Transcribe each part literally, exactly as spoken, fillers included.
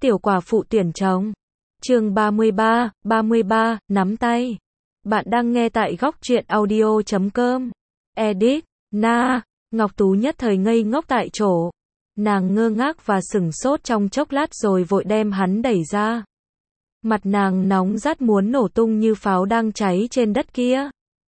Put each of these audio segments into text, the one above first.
Tiểu quả phụ tuyển chồng. Chương ba mươi ba, ba mươi ba, nắm tay. Bạn đang nghe tại góc truyện audio chấm com. Edit, Na, Ngọc Tú nhất thời ngây ngốc tại chỗ. Nàng ngơ ngác và sửng sốt trong chốc lát rồi vội đem hắn đẩy ra. Mặt nàng nóng rát muốn nổ tung như pháo đang cháy trên đất kia.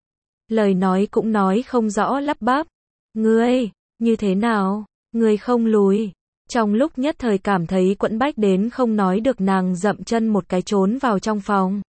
Lời nói cũng nói không rõ lắp bắp. Ngươi, như thế nào? Ngươi không lùi. Trong lúc nhất thời cảm thấy quẫn bách đến không nói được, nàng dậm chân một cái trốn vào trong phòng.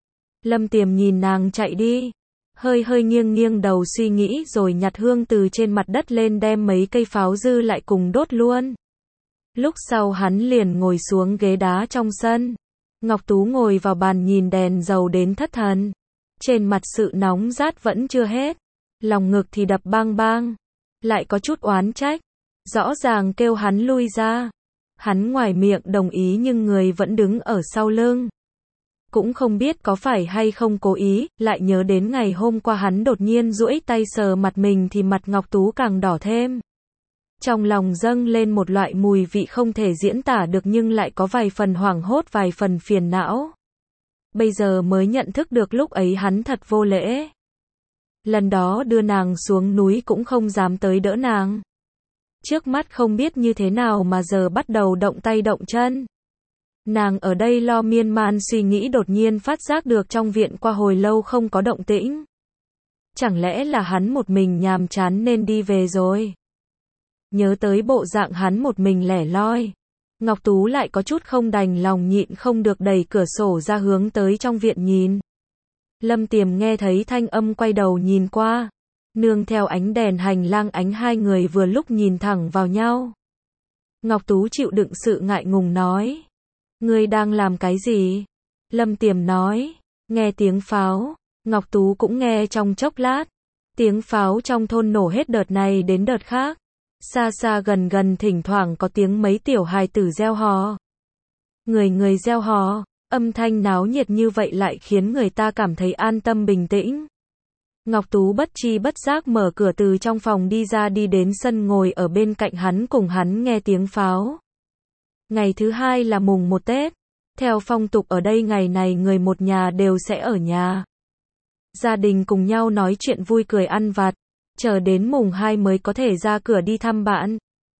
Lâm Tiềm nhìn nàng chạy đi, hơi hơi nghiêng nghiêng đầu suy nghĩ rồi nhặt hương từ trên mặt đất lên đem mấy cây pháo dư lại cùng đốt luôn. Lúc sau hắn liền ngồi xuống ghế đá trong sân. Ngọc Tú ngồi vào bàn nhìn đèn dầu đến thất thần. Trên mặt sự nóng rát vẫn chưa hết. Lòng ngực thì đập bang bang. Lại có chút oán trách. Rõ ràng kêu hắn lui ra. Hắn ngoài miệng đồng ý nhưng người vẫn đứng ở sau lưng. Cũng không biết có phải hay không cố ý, lại nhớ đến ngày hôm qua hắn đột nhiên duỗi tay sờ mặt mình thì mặt Ngọc Tú càng đỏ thêm. Trong lòng dâng lên một loại mùi vị không thể diễn tả được nhưng lại có vài phần hoảng hốt, vài phần phiền não. Bây giờ mới nhận thức được lúc ấy hắn thật vô lễ. Lần đó đưa nàng xuống núi cũng không dám tới đỡ nàng. Trước mắt không biết như thế nào mà giờ bắt đầu động tay động chân. Nàng ở đây lo miên man suy nghĩ đột nhiên phát giác được trong viện qua hồi lâu không có động tĩnh. Chẳng lẽ là hắn một mình nhàm chán nên đi về rồi? Nhớ tới bộ dạng hắn một mình lẻ loi. Ngọc Tú lại có chút không đành lòng, nhịn không được đẩy cửa sổ ra hướng tới trong viện nhìn. Lâm Tiềm nghe thấy thanh âm quay đầu nhìn qua. Nương theo ánh đèn hành lang, ánh hai người vừa lúc nhìn thẳng vào nhau. Ngọc Tú chịu đựng sự ngại ngùng nói. Ngươi đang làm cái gì? Lâm Tiềm nói. Nghe tiếng pháo. Ngọc Tú cũng nghe trong chốc lát. Tiếng pháo trong thôn nổ hết đợt này đến đợt khác. Xa xa gần gần thỉnh thoảng có tiếng mấy tiểu hài tử reo hò. Người người reo hò, âm thanh náo nhiệt như vậy lại khiến người ta cảm thấy an tâm bình tĩnh. Ngọc Tú bất chi bất giác mở cửa từ trong phòng đi ra, đi đến sân ngồi ở bên cạnh hắn cùng hắn nghe tiếng pháo. Ngày thứ hai là mùng một Tết. Theo phong tục ở đây ngày này người một nhà đều sẽ ở nhà. Gia đình cùng nhau nói chuyện vui cười ăn vặt. Chờ đến mùng hai mới có thể ra cửa đi thăm bạn.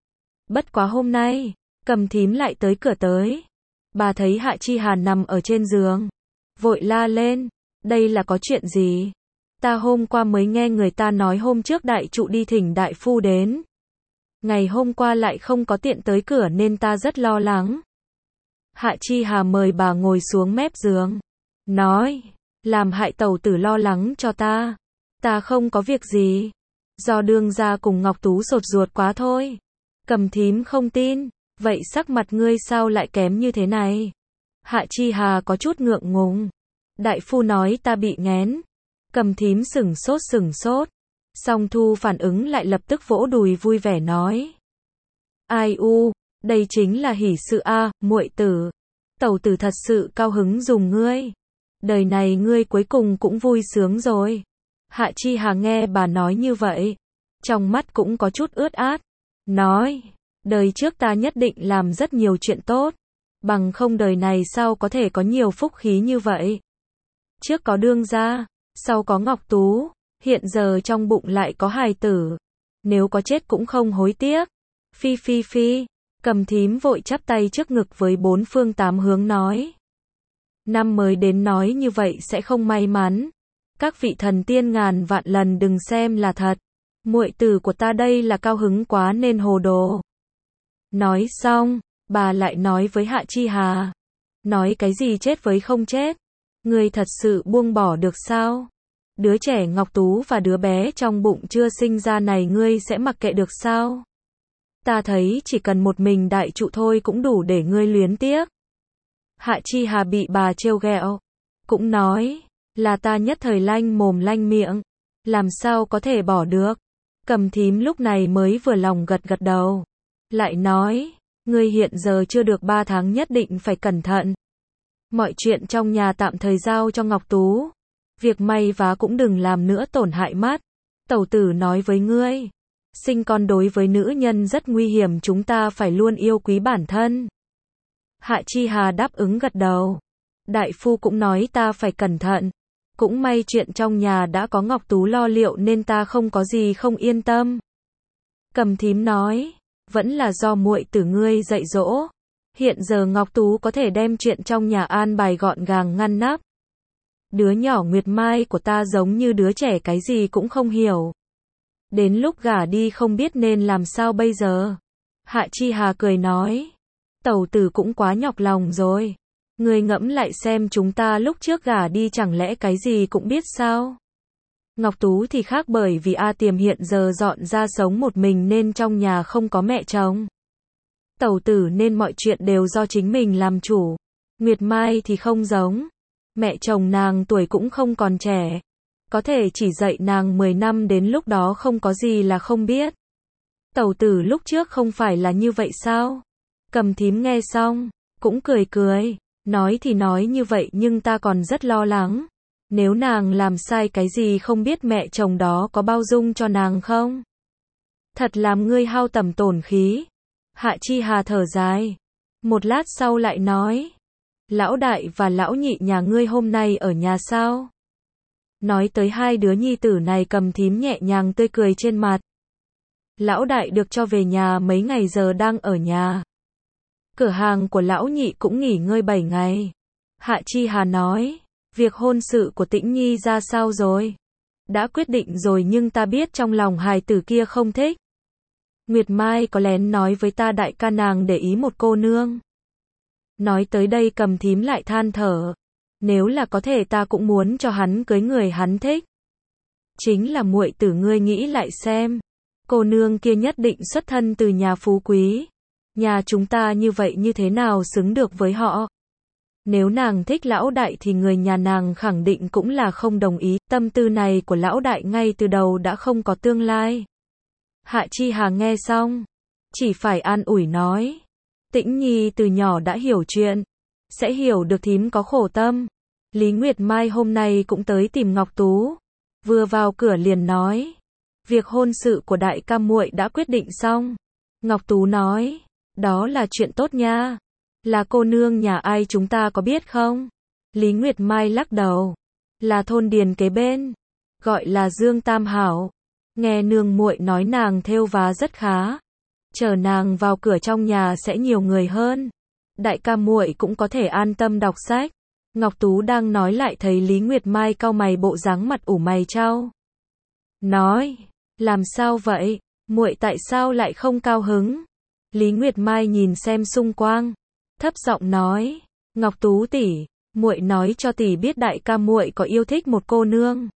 Bất quá hôm nay, Cầm Thím lại tới cửa tới. Bà thấy Hạ Chi Hà nằm ở trên giường. Vội la lên. Đây là có chuyện gì? Ta hôm qua mới nghe người ta nói hôm trước đại trụ đi thỉnh đại phu đến. Ngày hôm qua lại không có tiện tới cửa nên ta rất lo lắng. Hạ Chi Hà mời bà ngồi xuống mép giường. Nói, làm hại tẩu tử lo lắng cho ta. Ta không có việc gì. Do đương gia cùng Ngọc Tú sột ruột quá thôi. Cầm Thím không tin. Vậy sắc mặt ngươi sao lại kém như thế này? Hạ Chi Hà có chút ngượng ngùng. Đại phu nói ta bị nghén. Cầm Thím sửng sốt sửng sốt. Song Thu phản ứng lại lập tức vỗ đùi vui vẻ nói. Ai u, đây chính là hỷ sự a, muội tử. Tẩu tử thật sự cao hứng dùng ngươi. Đời này ngươi cuối cùng cũng vui sướng rồi. Hạ Chi Hà nghe bà nói như vậy, trong mắt cũng có chút ướt át. Nói, đời trước ta nhất định làm rất nhiều chuyện tốt. Bằng không đời này sao có thể có nhiều phúc khí như vậy. Trước có đương gia, sau có Ngọc Tú, hiện giờ trong bụng lại có hài tử. Nếu có chết cũng không hối tiếc. Phi phi phi, Cầm Thím vội chắp tay trước ngực với bốn phương tám hướng nói. Năm mới đến nói như vậy sẽ không may mắn. Các vị thần tiên ngàn vạn lần đừng xem là thật. Muội tử của ta đây là cao hứng quá nên hồ đồ. Nói xong, bà lại nói với Hạ Chi Hà. Nói cái gì chết với không chết? Ngươi thật sự buông bỏ được sao? Đứa trẻ Ngọc Tú và đứa bé trong bụng chưa sinh ra này ngươi sẽ mặc kệ được sao? Ta thấy chỉ cần một mình đại trụ thôi cũng đủ để ngươi luyến tiếc. Hạ Chi Hà bị bà trêu ghẹo, cũng nói. Là ta nhất thời lanh mồm lanh miệng. Làm sao có thể bỏ được? Cầm Thím lúc này mới vừa lòng gật gật đầu. Lại nói, ngươi hiện giờ chưa được ba tháng nhất định phải cẩn thận. Mọi chuyện trong nhà tạm thời giao cho Ngọc Tú. Việc may vá cũng đừng làm nữa tổn hại mắt. Tẩu tử nói với ngươi. Sinh con đối với nữ nhân rất nguy hiểm, chúng ta phải luôn yêu quý bản thân. Hạ Chi Hà đáp ứng gật đầu. Đại phu cũng nói ta phải cẩn thận. Cũng may chuyện trong nhà đã có Ngọc Tú lo liệu nên ta không có gì không yên tâm. Cầm Thím nói, vẫn là do muội tử ngươi dạy dỗ. Hiện giờ Ngọc Tú có thể đem chuyện trong nhà an bài gọn gàng ngăn nắp. Đứa nhỏ Nguyệt Mai của ta giống như đứa trẻ cái gì cũng không hiểu. Đến lúc gả đi không biết nên làm sao bây giờ. Hạ Chi Hà cười nói, tẩu tử cũng quá nhọc lòng rồi. Ngươi ngẫm lại xem chúng ta lúc trước gả đi chẳng lẽ cái gì cũng biết sao? Ngọc Tú thì khác bởi vì A Tiềm hiện giờ dọn ra sống một mình nên trong nhà không có mẹ chồng. Tẩu tử nên mọi chuyện đều do chính mình làm chủ. Nguyệt Mai thì không giống. Mẹ chồng nàng tuổi cũng không còn trẻ. Có thể chỉ dạy nàng mười năm đến lúc đó không có gì là không biết. Tẩu tử lúc trước không phải là như vậy sao? Cầm Thím nghe xong, cũng cười cười. Nói thì nói như vậy nhưng ta còn rất lo lắng. Nếu nàng làm sai cái gì không biết mẹ chồng đó có bao dung cho nàng không? Thật làm ngươi hao tầm tổn khí. Hạ Chi Hà thở dài. Một lát sau lại nói. Lão đại và lão nhị nhà ngươi hôm nay ở nhà sao? Nói tới hai đứa nhi tử này Cầm Thím nhẹ nhàng tươi cười trên mặt. Lão đại được cho về nhà mấy ngày giờ đang ở nhà. Cửa hàng của lão nhị cũng nghỉ ngơi bảy ngày. Hạ Chi Hà nói, việc hôn sự của Tĩnh Nhi ra sao rồi? Đã quyết định rồi nhưng ta biết trong lòng hài tử kia không thích. Nguyệt Mai có lén nói với ta đại ca nàng để ý một cô nương. Nói tới đây Cầm Thím lại than thở. Nếu là có thể ta cũng muốn cho hắn cưới người hắn thích. Chính là muội tử ngươi nghĩ lại xem. Cô nương kia nhất định xuất thân từ nhà phú quý. Nhà chúng ta như vậy như thế nào xứng được với họ? Nếu nàng thích lão đại thì người nhà nàng khẳng định cũng là không đồng ý. Tâm tư này của lão đại ngay từ đầu đã không có tương lai. Hạ Chi Hà nghe xong, chỉ phải an ủi nói. Tĩnh Nhi từ nhỏ đã hiểu chuyện, sẽ hiểu được thím có khổ tâm. Lý Nguyệt Mai hôm nay cũng tới tìm Ngọc Tú. Vừa vào cửa liền nói. Việc hôn sự của đại ca muội đã quyết định xong. Ngọc Tú nói. Đó là chuyện tốt nha. Là cô nương nhà ai chúng ta có biết không? Lý Nguyệt Mai lắc đầu. Là thôn điền kế bên. Gọi là Dương Tam Hảo. Nghe nương muội nói nàng thêu vá rất khá. Chờ nàng vào cửa trong nhà sẽ nhiều người hơn. Đại ca muội cũng có thể an tâm đọc sách. Ngọc Tú đang nói lại thấy Lý Nguyệt Mai cau mày bộ dáng mặt ủ mày chau. Nói, làm sao vậy? Muội tại sao lại không cao hứng? Lý Nguyệt Mai nhìn xem xung quanh, thấp giọng nói, Ngọc Tú tỷ, muội nói cho tỷ biết đại ca muội có yêu thích một cô nương.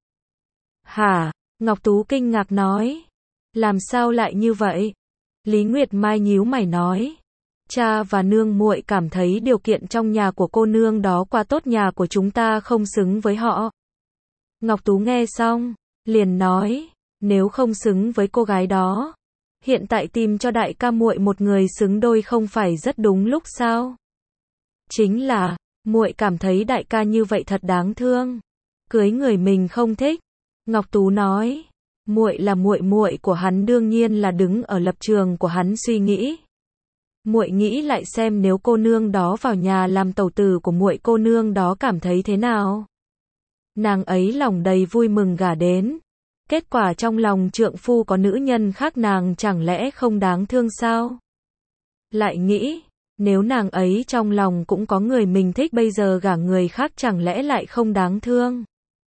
Hả? Ngọc Tú kinh ngạc nói, làm sao lại như vậy? Lý Nguyệt Mai nhíu mày nói, cha và nương muội cảm thấy điều kiện trong nhà của cô nương đó quá tốt, nhà của chúng ta không xứng với họ. Ngọc Tú nghe xong, liền nói, nếu không xứng với cô gái đó, hiện tại tìm cho đại ca muội một người xứng đôi không phải rất đúng lúc sao? Chính là, muội cảm thấy đại ca như vậy thật đáng thương, cưới người mình không thích. Ngọc Tú nói, muội là muội muội của hắn đương nhiên là đứng ở lập trường của hắn suy nghĩ. Muội nghĩ lại xem nếu cô nương đó vào nhà làm tẩu tử của muội, cô nương đó cảm thấy thế nào? Nàng ấy lòng đầy vui mừng gả đến. Kết quả trong lòng trượng phu có nữ nhân khác, nàng chẳng lẽ không đáng thương sao? Lại nghĩ, nếu nàng ấy trong lòng cũng có người mình thích, bây giờ gả người khác chẳng lẽ lại không đáng thương?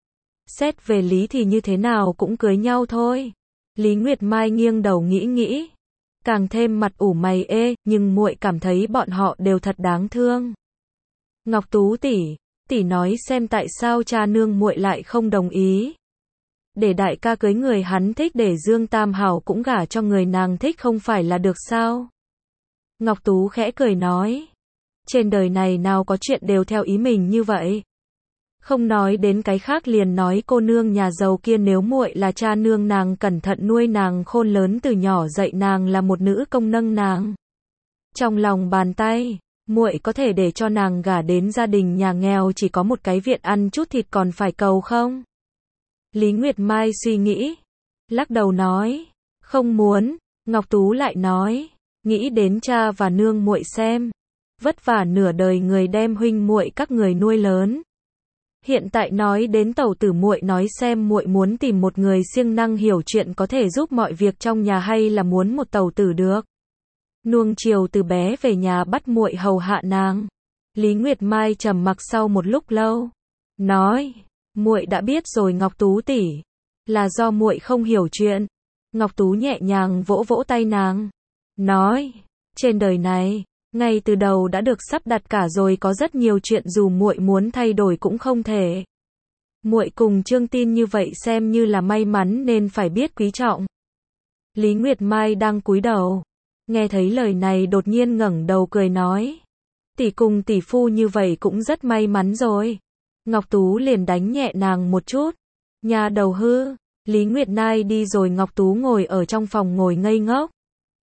Xét về lý thì như thế nào cũng cưới nhau thôi. Lý Nguyệt Mai nghiêng đầu nghĩ nghĩ, càng thêm mặt ủ mày ê, nhưng muội cảm thấy bọn họ đều thật đáng thương. Ngọc Tú tỷ, tỷ nói xem tại sao cha nương muội lại không đồng ý? Để đại ca cưới người hắn thích, để Dương Tam Hảo cũng gả cho người nàng thích không phải là được sao? Ngọc Tú khẽ cười nói, trên đời này nào có chuyện đều theo ý mình như vậy. Không nói đến cái khác, liền nói cô nương nhà giàu kia, nếu muội là cha nương nàng cẩn thận nuôi nàng khôn lớn từ nhỏ, dạy nàng là một nữ công nâng nàng trong lòng bàn tay, muội có thể để cho nàng gả đến gia đình nhà nghèo chỉ có một cái viện ăn chút thịt còn phải cầu không? Lý Nguyệt Mai suy nghĩ, lắc đầu nói, không muốn. Ngọc Tú lại nói, nghĩ đến cha và nương muội xem, vất vả nửa đời người đem huynh muội các người nuôi lớn. Hiện tại nói đến tẩu tử muội nói xem muội muốn tìm một người siêng năng hiểu chuyện có thể giúp mọi việc trong nhà hay là muốn một tẩu tử được. Nuông chiều từ bé về nhà bắt muội hầu hạ nàng. Lý Nguyệt Mai trầm mặc sau một lúc lâu, nói, muội đã biết rồi Ngọc Tú tỷ, là do muội không hiểu chuyện. Ngọc Tú nhẹ nhàng vỗ vỗ tay nàng, nói, trên đời này, ngay từ đầu đã được sắp đặt cả rồi, có rất nhiều chuyện dù muội muốn thay đổi cũng không thể. Muội cùng Trương Tin như vậy xem như là may mắn nên phải biết quý trọng. Lý Nguyệt Mai đang cúi đầu, nghe thấy lời này đột nhiên ngẩng đầu cười nói, tỷ cùng tỷ phu như vậy cũng rất may mắn rồi. Ngọc Tú liền đánh nhẹ nàng một chút, nhà đầu hư. Lý Nguyệt Mai đi rồi Ngọc Tú ngồi ở trong phòng ngồi ngây ngốc.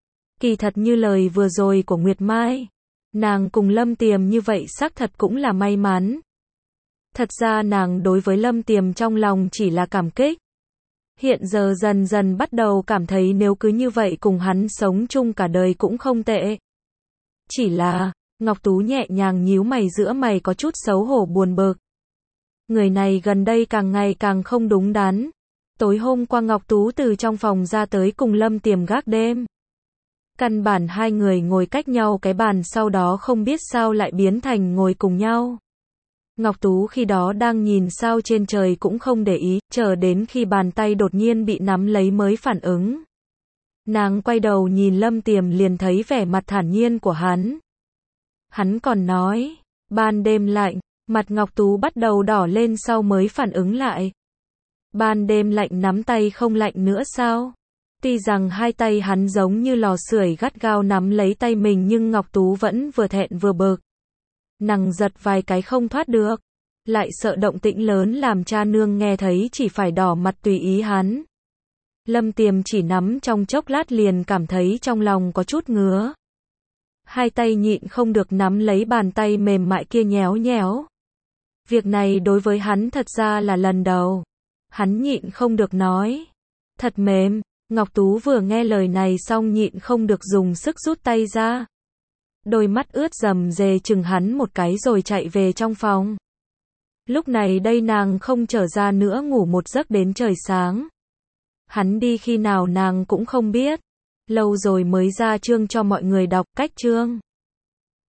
Kỳ thật như lời vừa rồi của Nguyệt Mai, nàng cùng Lâm Tiềm như vậy xác thật cũng là may mắn. Thật ra nàng đối với Lâm Tiềm trong lòng chỉ là cảm kích. Hiện giờ dần dần bắt đầu cảm thấy nếu cứ như vậy cùng hắn sống chung cả đời cũng không tệ. Chỉ là, Ngọc Tú nhẹ nhàng nhíu mày, giữa mày có chút xấu hổ buồn bực. Người này gần đây càng ngày càng không đúng đắn. Tối hôm qua Ngọc Tú từ trong phòng ra tới cùng Lâm Tiềm gác đêm. Căn bản hai người ngồi cách nhau cái bàn, sau đó không biết sao lại biến thành ngồi cùng nhau. Ngọc Tú khi đó đang nhìn sao trên trời cũng không để ý, chờ đến khi bàn tay đột nhiên bị nắm lấy mới phản ứng. Nàng quay đầu nhìn Lâm Tiềm liền thấy vẻ mặt thản nhiên của hắn. Hắn còn nói, ban đêm lạnh, mặt Ngọc Tú bắt đầu đỏ lên sau mới phản ứng lại. Ban đêm lạnh nắm tay không lạnh nữa sao? Tuy rằng hai tay hắn giống như lò sưởi gắt gao nắm lấy tay mình nhưng Ngọc Tú vẫn vừa thẹn vừa bực. Nàng giật vài cái không thoát được. Lại sợ động tĩnh lớn làm cha nương nghe thấy chỉ phải đỏ mặt tùy ý hắn. Lâm Tiềm chỉ nắm trong chốc lát liền cảm thấy trong lòng có chút ngứa. Hai tay nhịn không được nắm lấy bàn tay mềm mại kia nhéo nhéo. Việc này đối với hắn thật ra là lần đầu. Hắn nhịn không được nói. Thật mềm. Ngọc Tú vừa nghe lời này xong nhịn không được dùng sức rút tay ra. Đôi mắt ướt rầm rề chừng hắn một cái rồi chạy về trong phòng. Lúc này đây nàng không trở ra nữa, ngủ một giấc đến trời sáng. Hắn đi khi nào nàng cũng không biết. Lâu rồi mới ra chương cho mọi người đọc. Cách chương